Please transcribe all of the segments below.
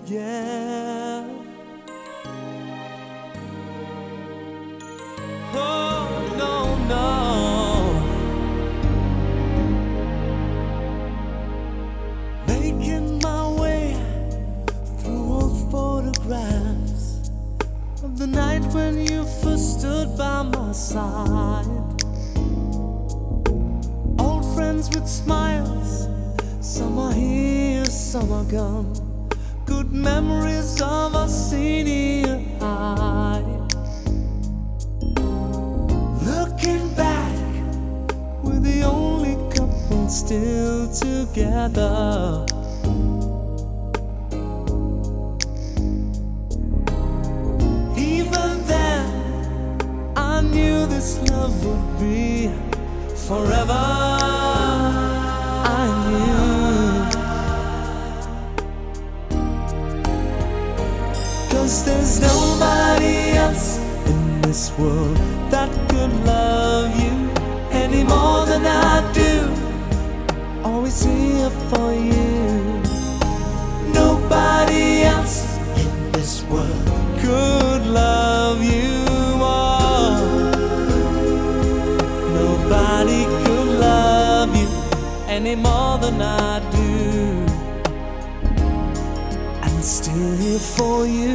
yeah. Oh, no, no. Making my way through old photographs of the night when you first stood by my side. Old friends with smiles, some are here, some are gone. Good memories of our senior high. Looking back, we're the only couple still together. Even then, I knew this love would be forever. I knew, 'cause there's nobody else in this world that could love you any more than I do. Always here for you. Nobody else in this world could love you more. Nobody could love you any more than I do. I'm still here for you.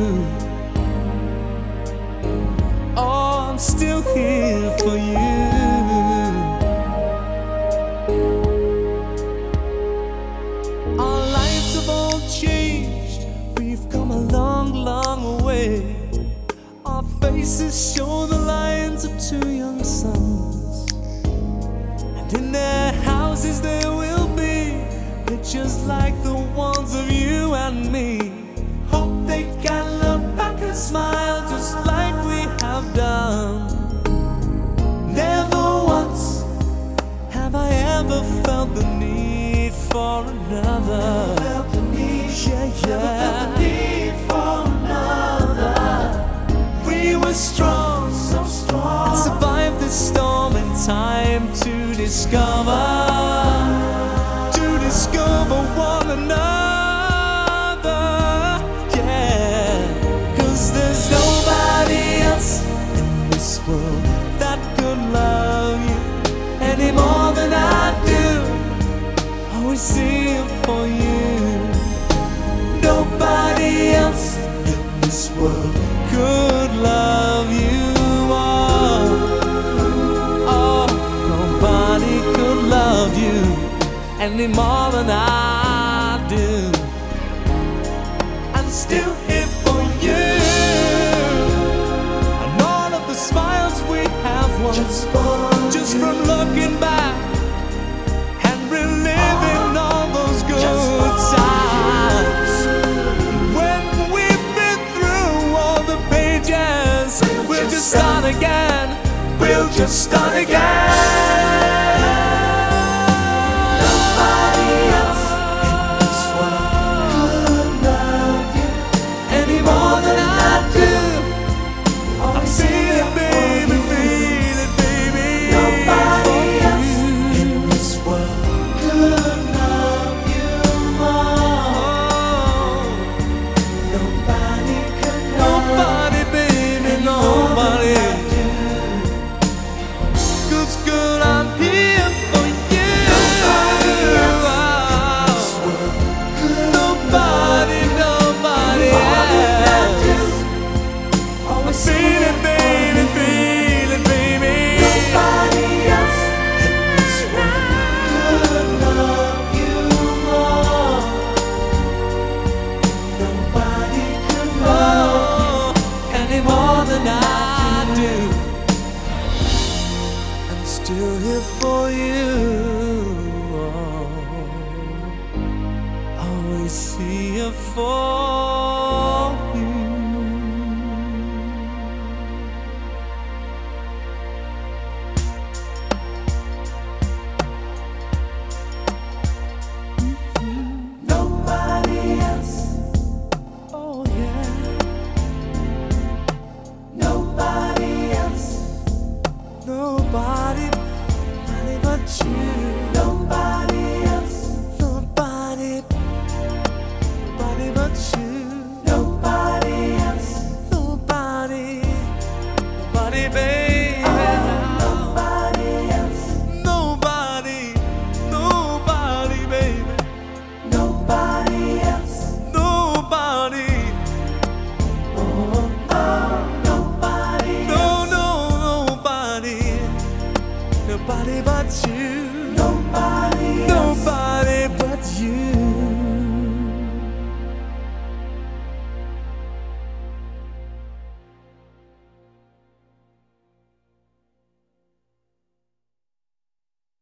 Oh, I'm still here for you. Our lives have all changed. We've come a long, long way. Our faces show the lines of two young sons, and in their houses there will be pictures like the ones of you and me. Hope they can look back and smile just like we have done. Never once have I ever felt the need for another. Felt the need, felt the need for another. We were strong, so strong, and survived this storm in time to discover one another. Yeah, 'cause there's nobody else in this world that could love you any more than I do. Always here for you. Nobody else in this world could love you. Oh, nobody could love you any more than I do. I'm still here for you, and all of the smiles we have won just from looking back and reliving all those good times. When we've been through all the pages, we'll just start again. We'll just start again. Still here for you. Always here for you. Nobody else. Oh yeah. Nobody else. Nobody but you.